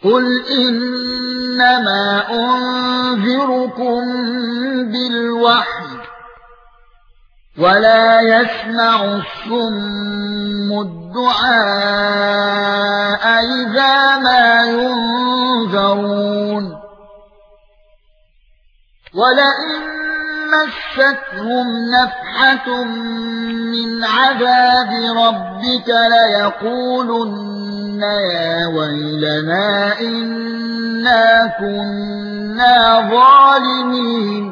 قُلْ إِنَّمَا أُنذِرُكُم بِالْوَحْيِ وَلَا يَسْمَعُ الصُّمُّ الدُّعَاءَ إِذَا مَا يُنذَرُونَ وَلَئِن مَّسَّتْهُمْ نَفْحَةٌ مِّنْ عَذَابِ رَبِّكَ لَيَقُولُنَّ يَا وَيْلَنَا إِنَّا كُنَّا ظَالِمِينَ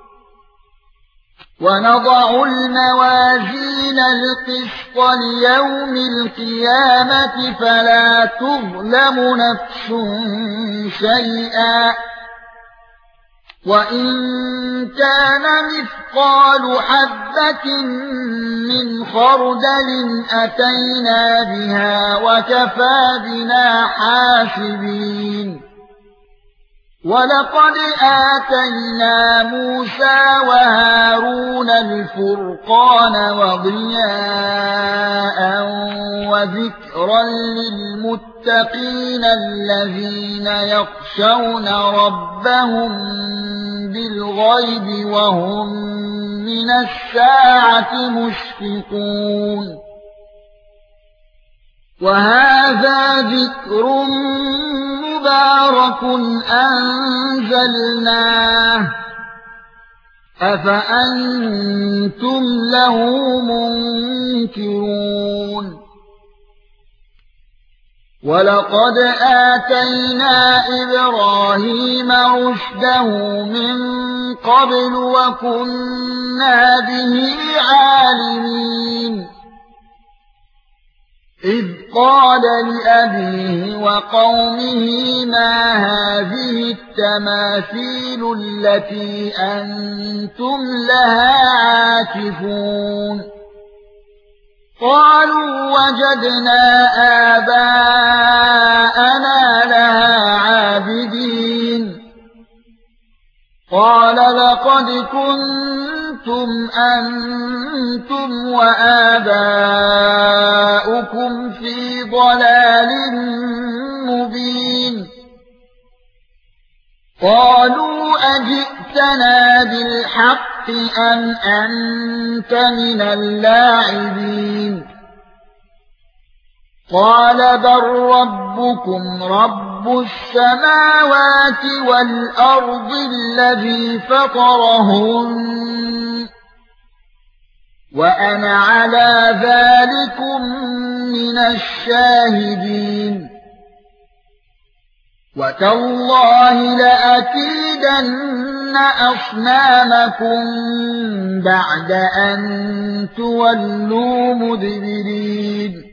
وَنَضَعُ الْمَوَازِينَ الْقِسْطَ لِيَوْمِ الْقِيَامَةِ فَلَا تُظْلَمُ نَفْسٌ شَيْئًا وَإِن كَانَ مِثْقَالُ حَبَّةٍ مِّنْ خَرْدَلٍ أَتَيْنَا بِهَا وَكَفَى بِنَا حَاسِبِينَ وَلَقَدْ آتَيْنَا مُوسَى وَهَارُونَ الْفُرْقَانَ وَضِيَاءً وَذِكْرًا لِّلْمُتَّقِينَ الَّذِينَ يَخْشَوْنَ رَبَّهُم بِالْغَيْبِ وَهُم مِّنَ السَّاعَةِ مُشْفِقُونَ وَهَذَا ذِكْرٌ مُبَارَكٌ أَنزَلْنَاهُ أَفَأَنتُمْ لَهُ مُنكِرُونَ وَلَقَدْ آتَيْنَا إِبْرَاهِيمَ رُشْدَهُ مِنْ قَبْلُ وَكُنَّا بِهِ عَالِمِينَ إِذْ قَالَ لِأَبِيهِ وَقَوْمِهِ مَا هَذِهِ التَّمَاثِيلُ الَّتِي أَنْتُمْ لَهَا عَاكِفُونَ قَالُوا وَجَدْنَا آبَاءَنَا لَهَا عَابِدِينَ قَالَ لَقَدْ كُنتُمْ أَنْتُمْ وَآبَاؤُكُمْ فِي ضَلَالٍ مُبِينٍ قَالُوا أَجِئْتَنَا بِالْحَقِّ أَمْ أَنْتَ مِنَ اللاعبين قَالَ بَل رَّبُّكُمْ رَبُّ السَّمَاوَاتِ وَالْأَرْضِ الَّذِي فَطَرَهُنَّ وَأَنَا عَلَى ذَلِكُمْ مِنَ الشَّاهِدِينَ وَتَاللَّهِ لَأَكِيدَنَّ أَصْنَامَكُمْ بَعْدَ أَن تُوَلُّوا مُدْبِرِينَ